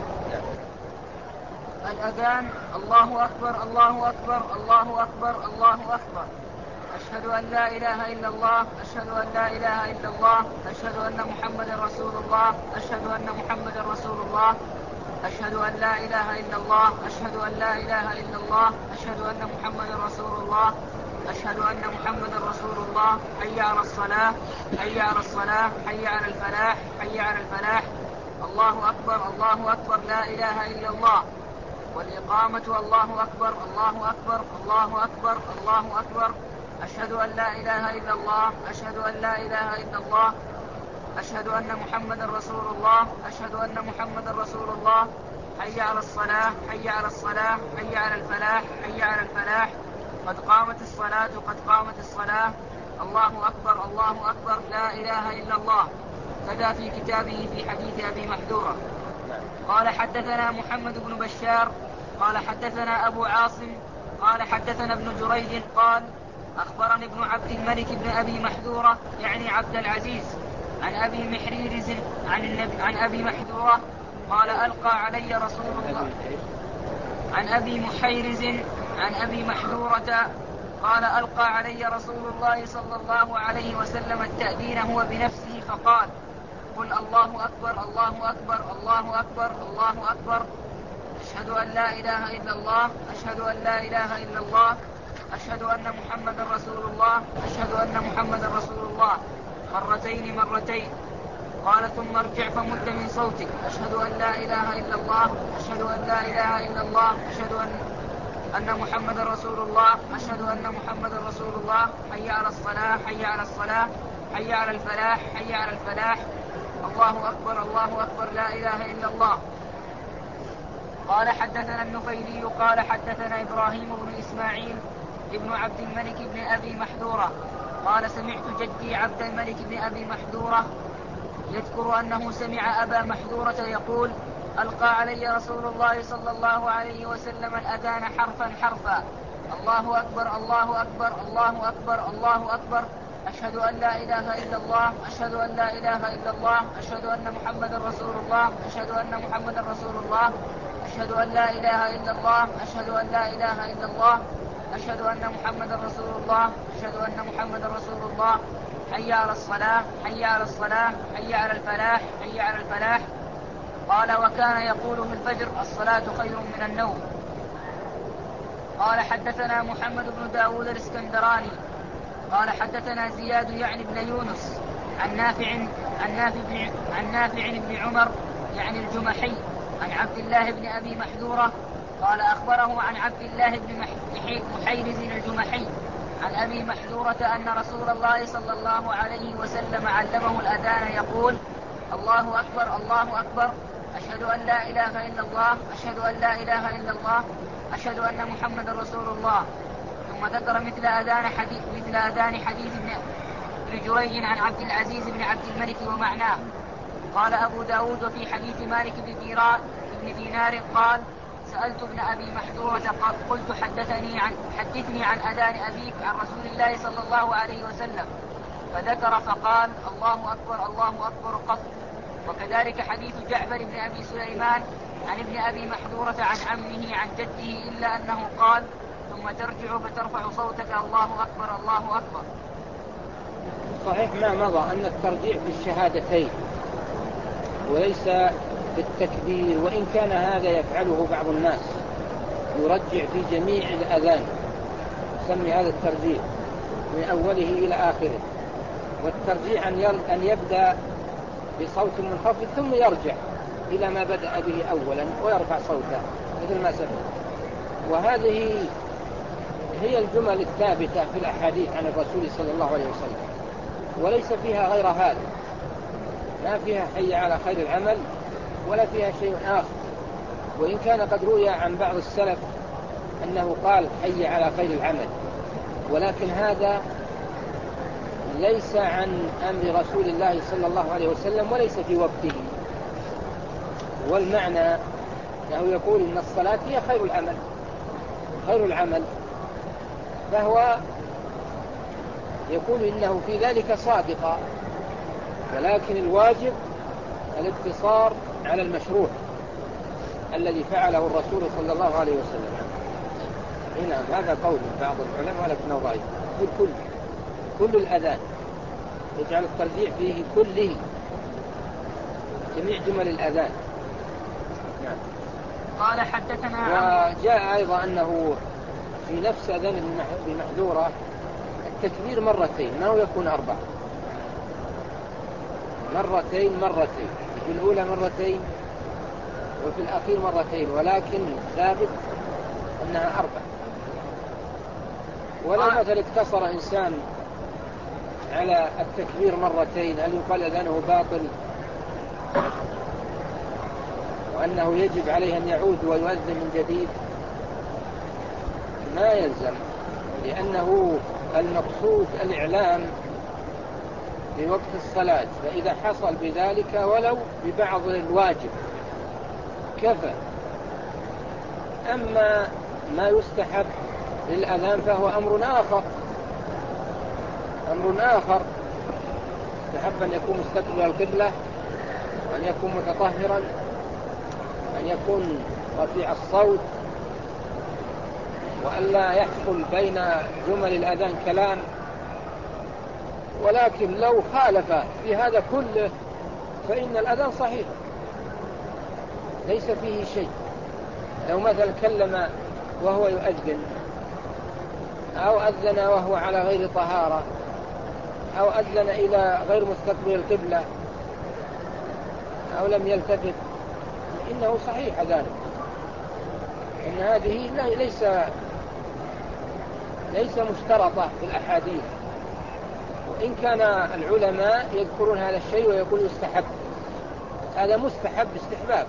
الأذان: الله أكبر الله أكبر الله أكبر الله أكبر، أشهد أن لا إله إلا الله أشهد أن لا إله إلا الله أشهد أن محمدا رسول الله أشهد أن محمدا رسول الله أشهد أن لا إله إلا الله أشهد أن لا إله إلا الله أشهد أن محمدا رسول الله أشهد أن محمدا رسول الله. حي على الصلاة حي على الصلاة حي على الفلاح حي على الفلاح. الله أكبر الله أكبر لا إله إلا الله. والإقامة: الله أكبر الله أكبر الله أكبر الله أكبر، أشهد أن لا إله إلا الله أشهد أن لا إله إلا الله أشهد أن محمدا رسول الله أشهد أن محمدا رسول الله. حي على الصلاة حي على الصلاة حي على الفلاح حي على الفلاح. قد قامت الصلاة قد قامت الصلاة. الله أكبر الله أكبر لا إله إلا الله. كذا في كتابه في حديث أبي محذورة. قال: حدثنا محمد بن بشار قال حدثنا أبو عاصم قال حدثنا ابن جريج قال: أخبرني ابن عبد الملك بن أبي محذورة يعني عبد العزيز عن أبي محريرز عن, النبي عن أبي محذورة قال: ألقى علي رسول الله عن أبي محيرز عن أبي محذورة قال: ألقى علي رسول الله صلى الله عليه وسلم التأذين هو بنفسه فقال: قل الله أكبر الله أكبر الله أكبر الله أكبر، أشهد أن لا إله إلا الله أشهد أن لا إله إلا الله أشهد أن محمدا رسول الله أشهد أن محمدا رسول الله، مرتين مرتين. قال: ثم ارجع فمد من صوتك، أشهد أن لا إله إلا الله أشهد أن لا إله إلا الله أشهد أن أن محمدا رسول الله أشهد أن محمدا رسول الله. حي على الصلاة حي على الصلاة حي على الفلاح حي على الفلاح. الله أكبر الله أكبر لا إله إلا الله. قال: حدثنا النفيلي قال حدثنا إبراهيم بن إسماعيل ابن عبد الملك بن أبي محذورة قال: سمعت جدي عبد الملك بن أبي محذورة يذكر أنه سمع أبا محذورة يقول: ألقى علي رسول الله صلى الله عليه وسلم الأذان حرفا حرفا: الله أكبر الله أكبر الله أكبر الله أكبر، أشهد أن لا إله إلا الله أشهد أن لا إله إلا الله أشهد أن محمدا رسول الله أشهد أن محمدا رسول الله أشهد أن لا إله إلا الله أشهد أن لا إله إلا الله أشهد أن محمدا رسول الله أشهد أن محمدا رسول الله. حي على الصلاة حي على الصلاة حي على الفلاح حي على الفلاح. قال: وكان يقول في الفجر: الصلاة خير من النوم. قال: حدثنا محمد بن داود الاسكندراني قال حدثنا زياد يعني بن يونس عن نافع عن نافع بن, عن نافع بن عمر يعني الجمحي عن عبد الله بن أبي محذورة قال: أخبره عن عبد الله بن محيرز الجمحي عن أبي محذورة أن رسول الله صلى الله عليه وسلم علمه الأذان يقول: الله أكبر الله أكبر، أشهد أن لا إله إلا الله أشهد أن لا إله إلا الله أشهد أن محمد رسول الله. ثم ذكر مثل أذان حديث مثل أذان حديث ابن جريج عن عبد العزيز بن عبد الملك ومعناه. قال أبو داود في حديث مالك بن دينار بن دينار قال: سألت ابن أبي محذورة قلت: حدثني عن حدثني عن أذان أبيك عن رسول الله صلى الله عليه وسلم، فذكر فقال: الله أكبر الله أكبر قط. وكذلك حديث جعفر بن أبي سليمان عن ابن أبي محذورة عن عمه عن جده، إلا أنه قال: ثم ترجع فترفع صوتك الله أكبر الله أكبر. صحيح ما مضى أن الترجيع في الشهادتين وليس بالتكبير، وإن كان هذا يفعله بعض الناس، يرجع في جميع الأذان، يسمي هذا الترجيع من أوله إلى آخره. والترجيع أن يبدأ بصوت منخفض ثم يرجع إلى ما بدأ به أولا ويرفع صوته مثل ما سمع. وهذه هي الجمل الثابتة في الأحاديث عن الرسول صلى الله عليه وسلم، وليس فيها غير هذا، ما فيها حي على خير العمل ولا فيها شيء آخر. وإن كان قد روي عن بعض السلف أنه قال حي على خير العمل، ولكن هذا ليس عن أمر رسول الله صلى الله عليه وسلم وليس في وقته. والمعنى أنه يقول إن الصلاة هي خير العمل خير العمل فهو يقول إنه في ذلك صادقا، ولكن الواجب الاقتصار على المشروع الذي فعله الرسول صلى الله عليه وسلم. هنا هذا قول من بعض العلماء ولكنه ضعيف. كل كل الأذان يجعل الترجيح فيه كله، جميع جمل الأذان. نعم. قال حدثنا. وجاء أيضا أنه في نفس أذان بمحذورة التكبير مرتين، ما هو يكون أربع مرتين مرتين في الأولى مرتين وفي الأخير مرتين، ولكن ثابت أنها أربع. ولو مثل اقتصر إنسان على التكبير مرتين هل يقال أذانه باطل وأنه يجب عليه أن يعود ويؤذن من جديد؟ ما يلزم، لأنه المقصود الإعلام في وقت الصلاة، فإذا حصل بذلك ولو ببعض الواجب كفى. أما ما يستحب للأذان فهو أمر آخر أمر آخر يستحب أن يكون مستقبل القبلة، أن يكون متطهرا، أن يكون رفيع الصوت، وألا يحصل بين جمل الأذان كلام. ولكن لو خالف في هذا كله فإن الأذان صحيح ليس فيه شيء. لو مثلا كلم وهو يؤذن، أو أذن وهو على غير طهارة، أو أذن إلى غير مستقبل القبلة، أو لم يلتفت، إنه صحيح ذلك. إن هذه ليس ليس مشترطة في الأحاديث، وإن كان العلماء يذكرون هذا الشيء ويقول يستحب، هذا مستحب استحباب.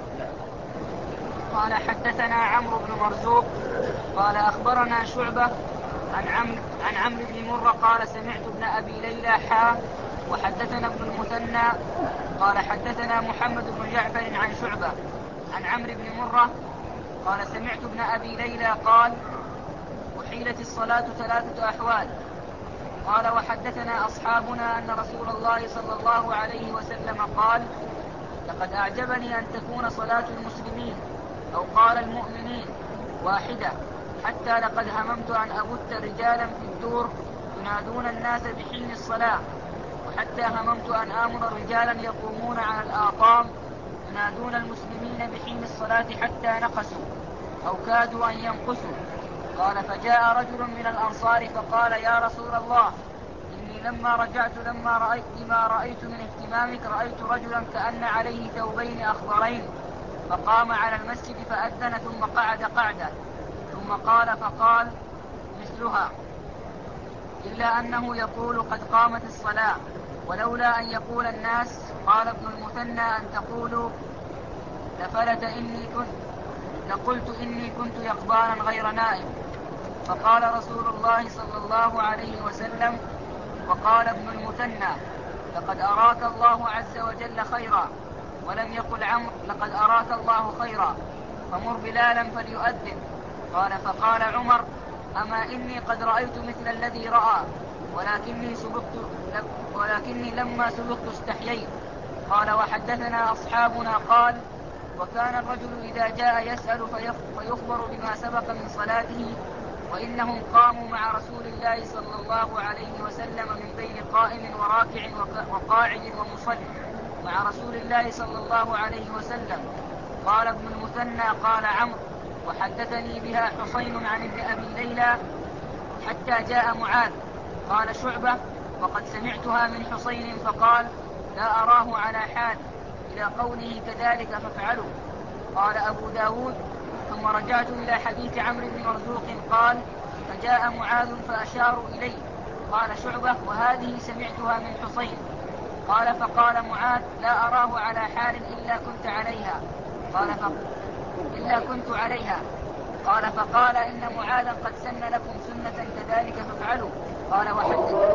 قال حدثنا عمرو بن مرزوق قال أخبرنا شعبة عن عمرو عن عمرو بن مرة قال سمعت ابن أبي ليلى حا وحدثنا ابن المثنى قال حدثنا محمد بن جعفر عن شعبة عن عمرو بن مرة قال سمعت ابن أبي ليلى قال أحيلت الصلاة ثلاثة أحوال. قال وحدثنا أصحابنا أن رسول الله صلى الله عليه وسلم قال لقد أعجبني أن تكون صلاة المسلمين أو قال المؤمنين واحدة، حتى لقد هممت أن أبت رجالا في الدور ينادون الناس بحين الصلاة، وحتى هممت أن آمر رجالا يقومون على الآقام ينادون المسلمين بحين الصلاة حتى نقصوا أو كادوا أن ينقصوا. قال فجاء رجل من الأنصار فقال يا رسول الله إني لما رجعت لما رأيت لما رأيت من اهتمامك رأيت رجلا كأن عليه ثوبين أخضرين، فقام على المسجد فأذن ثم قعد قعدة ثم قال فقال مثلها، إلا أنه يقول قد قامت الصلاة، ولولا أن يقول الناس قال ابن المثنى أن تقولوا لفلت إني كنت لقلت إني كنت يقظانا غير نائم. فقال رسول الله صلى الله عليه وسلم وقال ابن المثنى لقد أراك الله عز وجل خيرا، ولم يقل عمرو لقد أراك الله خيرا، فمر بلالا فليؤذن. قال فقال عمر أما إني قد رأيت مثل الذي رأى، ولكني, سبقت ولكني لما سبقت استحييت. قال وحدثنا أصحابنا قال وكان الرجل إذا جاء يسأل فيخبر بما سبق من صلاته، وإنهم قاموا مع رسول الله صلى الله عليه وسلم من بين قائم وراكع وقاعد ومصل مع رسول الله صلى الله عليه وسلم. قال ابن المثنى قال عمرو وحدثني بها حسين عن ابن أبي ليلى حتى جاء معاذ. قال شعبة وقد سمعتها من حسين فقال لا أراه على حال إلى قوله كذلك فافعلوا. قال أبو داود ثم رجعت إلى حديث عمرو بن مرزوق قال فجاء معاذ فأشاروا إليه. قال شعبة وهذه سمعتها من حصين. قال فقال معاذ لا أراه على حال إلا كنت عليها. قال ف... إلا كنت عليها. قال فقال إن معاذا قد سن لكم سنة كذلك فافعلوا. قال وحدث